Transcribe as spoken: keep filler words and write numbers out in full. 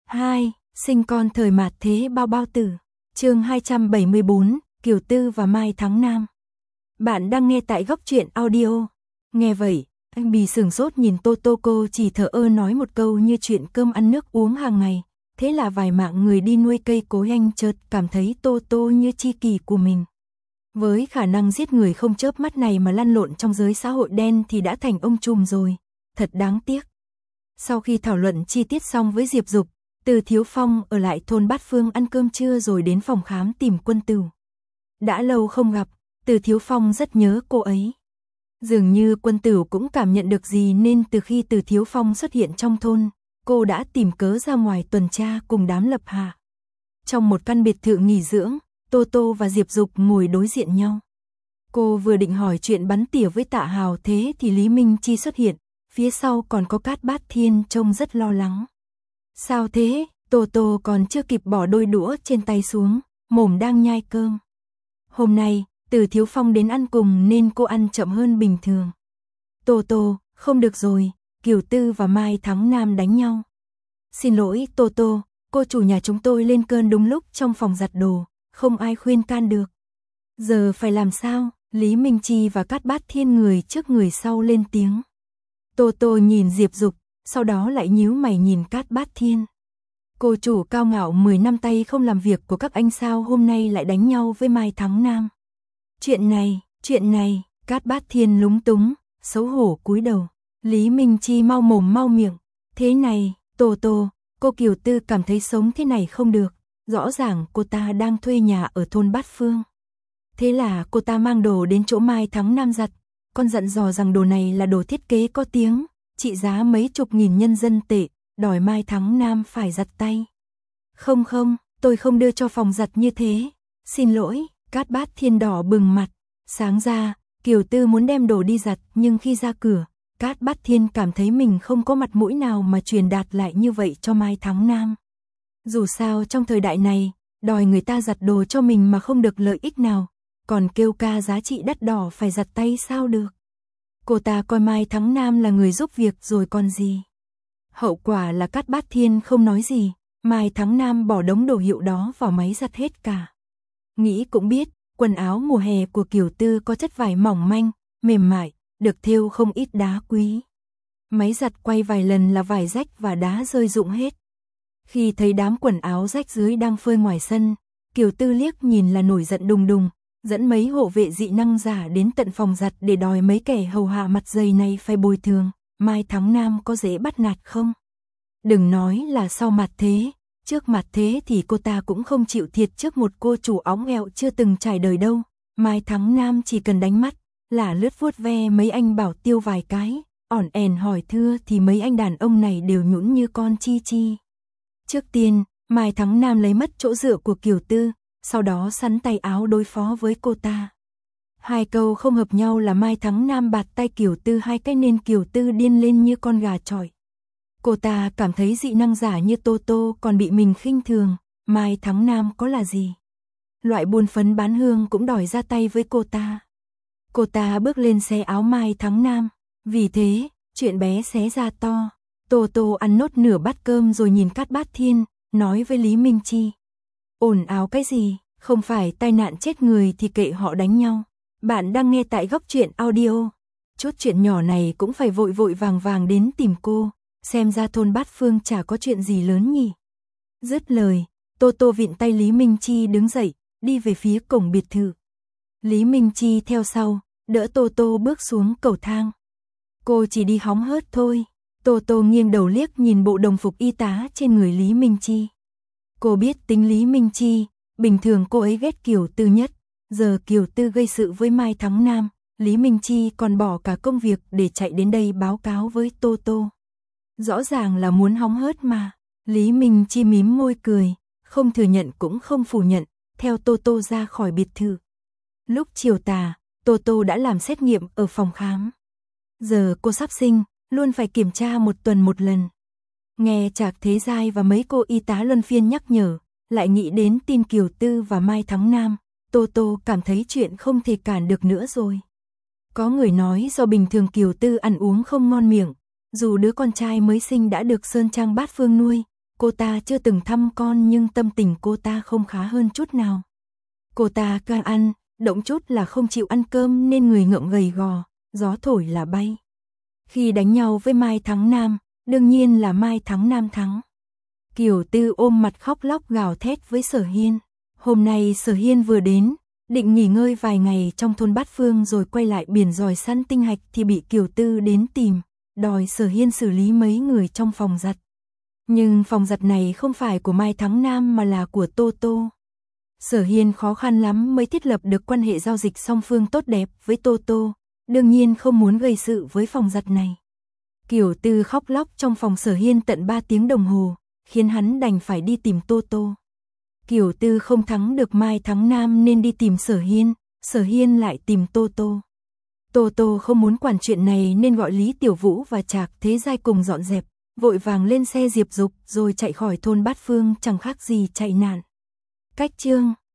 hai. Sinh con thời mạt thế bao bao tử. Chương hai trăm bảy mươi bốn, Kiều Tư và Mai Thắng Nam. Bạn đang nghe tại Góc Truyện Audio. Nghe vậy, anh Bì sửng sốt nhìn Tô Tô, cô chỉ thở ơ nói một câu như chuyện cơm ăn nước uống hàng ngày. Thế là vài mạng người đi nuôi cây cối, anh chợt cảm thấy Tô Tô như tri kỷ của mình. Với khả năng giết người không chớp mắt này mà lăn lộn trong giới xã hội đen thì đã thành ông trùm rồi. Thật đáng tiếc. Sau khi thảo luận chi tiết xong với Diệp Dục, Từ Thiếu Phong ở lại thôn Bát Phương ăn cơm trưa rồi đến phòng khám tìm Quân Tửu. Đã lâu không gặp, Từ Thiếu Phong rất nhớ cô ấy. Dường như Quân Tửu cũng cảm nhận được gì nên từ khi Từ Thiếu Phong xuất hiện trong thôn, cô đã tìm cớ ra ngoài tuần tra cùng đám lập hạ. Trong một căn biệt thự nghỉ dưỡng, Tô Tô và Diệp Dục ngồi đối diện nhau. Cô vừa định hỏi chuyện bắn tỉa với Tạ Hào thế thì Lý Minh Chi xuất hiện, phía sau còn có Cát Bát Thiên trông rất lo lắng. Sao thế? Tô Tô còn chưa kịp bỏ đôi đũa trên tay xuống, mồm đang nhai cơm. Hôm nay, Từ Thiếu Phong đến ăn cùng nên cô ăn chậm hơn bình thường. Tô Tô, không được rồi, Kiều Tư và Mai Thắng Nam đánh nhau. Xin lỗi Tô Tô, cô chủ nhà chúng tôi lên cơn đúng lúc trong phòng giặt đồ, không ai khuyên can được. Giờ phải làm sao? Lý Minh Chi và Cát Bát Thiên người trước người sau lên tiếng. Tô Tô nhìn Diệp Dục, sau đó lại nhíu mày nhìn Cát Bát Thiên. Cô chủ cao ngạo mười năm tay không làm việc của các anh sao hôm nay lại đánh nhau với Mai Thắng Nam. Chuyện này, chuyện này, Cát Bát Thiên lúng túng, xấu hổ cúi đầu. Lý Minh Chi mau mồm mau miệng. Thế này, Tô Tô, cô Kiều Tư cảm thấy sống thế này không được. Rõ ràng cô ta đang thuê nhà ở thôn Bát Phương. Thế là cô ta mang đồ đến chỗ Mai Thắng Nam giặt. Con dặn dò rằng đồ này là đồ thiết kế có tiếng, trị giá mấy chục nghìn nhân dân tệ, đòi Mai Thắng Nam phải giặt tay. Không không, tôi không đưa cho phòng giặt như thế. Xin lỗi, Cát Bát Thiên đỏ bừng mặt. Sáng ra, Kiều Tư muốn đem đồ đi giặt nhưng khi ra cửa, Cát Bát Thiên cảm thấy mình không có mặt mũi nào mà truyền đạt lại như vậy cho Mai Thắng Nam. Dù sao trong thời đại này, đòi người ta giặt đồ cho mình mà không được lợi ích nào, còn kêu ca giá trị đắt đỏ phải giặt tay sao được. Cô ta coi Mai Thắng Nam là người giúp việc rồi còn gì. Hậu quả là Cát Bát Thiên không nói gì, Mai Thắng Nam bỏ đống đồ hiệu đó vào máy giặt hết cả. Nghĩ cũng biết, quần áo mùa hè của Kiều Tư có chất vải mỏng manh, mềm mại, được thêu không ít đá quý. Máy giặt quay vài lần là vải rách và đá rơi rụng hết. Khi thấy đám quần áo rách dưới đang phơi ngoài sân, Kiều Tư liếc nhìn là nổi giận đùng đùng, dẫn mấy hộ vệ dị năng giả đến tận phòng giặt để đòi mấy kẻ hầu hạ mặt dày này phải bồi thường. Mai Thắng Nam có dễ bắt nạt không? Đừng nói là sau mặt thế, trước mặt thế thì cô ta cũng không chịu thiệt trước một cô chủ óng eo chưa từng trải đời đâu. Mai Thắng Nam chỉ cần đánh mắt, là lướt vuốt ve mấy anh bảo tiêu vài cái, ỏn ẻn hỏi thưa thì mấy anh đàn ông này đều nhũn như con chi chi. Trước tiên, Mai Thắng Nam lấy mất chỗ dựa của Kiều Tư, sau đó sắn tay áo đối phó với cô ta. Hai câu không hợp nhau là Mai Thắng Nam bạt tay Kiều Tư hai cái nên Kiều Tư điên lên như con gà chọi. Cô ta cảm thấy dị năng giả như Tô Tô còn bị mình khinh thường, Mai Thắng Nam có là gì. Loại buôn phấn bán hương cũng đòi ra tay với cô ta. Cô ta bước lên xé áo Mai Thắng Nam, vì thế, chuyện bé xé ra to. Tô Tô ăn nốt nửa bát cơm rồi nhìn Cát Bát Thiên, nói với Lý Minh Chi. Ồn ào cái gì, không phải tai nạn chết người thì kệ họ đánh nhau. Bạn đang nghe tại Góc Truyện Audio. Chút chuyện nhỏ này cũng phải vội vội vàng vàng đến tìm cô, xem ra thôn Bát Phương chả có chuyện gì lớn nhỉ. Dứt lời, Tô Tô vịn tay Lý Minh Chi đứng dậy, đi về phía cổng biệt thự. Lý Minh Chi theo sau, đỡ Tô Tô bước xuống cầu thang. Cô chỉ đi hóng hớt thôi. Tô Tô nghiêng đầu liếc nhìn bộ đồng phục y tá trên người Lý Minh Chi. Cô biết tính Lý Minh Chi, bình thường cô ấy ghét Kiều Tư nhất. Giờ Kiều Tư gây sự với Mai Thắng Nam, Lý Minh Chi còn bỏ cả công việc để chạy đến đây báo cáo với Tô Tô. Rõ ràng là muốn hóng hớt mà. Lý Minh Chi mím môi cười, không thừa nhận cũng không phủ nhận, theo Tô Tô ra khỏi biệt thự. Lúc chiều tà, Tô Tô đã làm xét nghiệm ở phòng khám. Giờ cô sắp sinh, luôn phải kiểm tra một tuần một lần. Nghe Trạc Thế Giai và mấy cô y tá luân phiên nhắc nhở, lại nghĩ đến tin Kiều Tư và Mai Thắng Nam, Tô Tô cảm thấy chuyện không thể cản được nữa rồi. Có người nói do bình thường Kiều Tư ăn uống không ngon miệng, dù đứa con trai mới sinh đã được Sơn Trang Bát Phương nuôi, cô ta chưa từng thăm con nhưng tâm tình cô ta không khá hơn chút nào. Cô ta càng ăn, động chút là không chịu ăn cơm nên người ngượng gầy gò, gió thổi là bay. Khi đánh nhau với Mai Thắng Nam, đương nhiên là Mai Thắng Nam thắng. Kiều Tư ôm mặt khóc lóc gào thét với Sở Hiên. Hôm nay Sở Hiên vừa đến, định nghỉ ngơi vài ngày trong thôn Bát Phương rồi quay lại biển dòi săn tinh hạch thì bị Kiều Tư đến tìm, đòi Sở Hiên xử lý mấy người trong phòng giặt. Nhưng phòng giặt này không phải của Mai Thắng Nam mà là của Tô Tô. Sở Hiên khó khăn lắm mới thiết lập được quan hệ giao dịch song phương tốt đẹp với Tô Tô, đương nhiên không muốn gây sự với phòng giặt này. Kiều Tư khóc lóc trong phòng Sở Hiên tận ba tiếng đồng hồ, khiến hắn đành phải đi tìm Tô Tô. Kiều Tư không thắng được Mai Thắng Nam nên đi tìm Sở Hiên, Sở Hiên lại tìm Tô Tô. Tô Tô không muốn quản chuyện này nên gọi Lý Tiểu Vũ và Trạc Thế Giai cùng dọn dẹp, vội vàng lên xe Diệp Dục rồi chạy khỏi thôn Bát Phương chẳng khác gì chạy nạn. Cách chương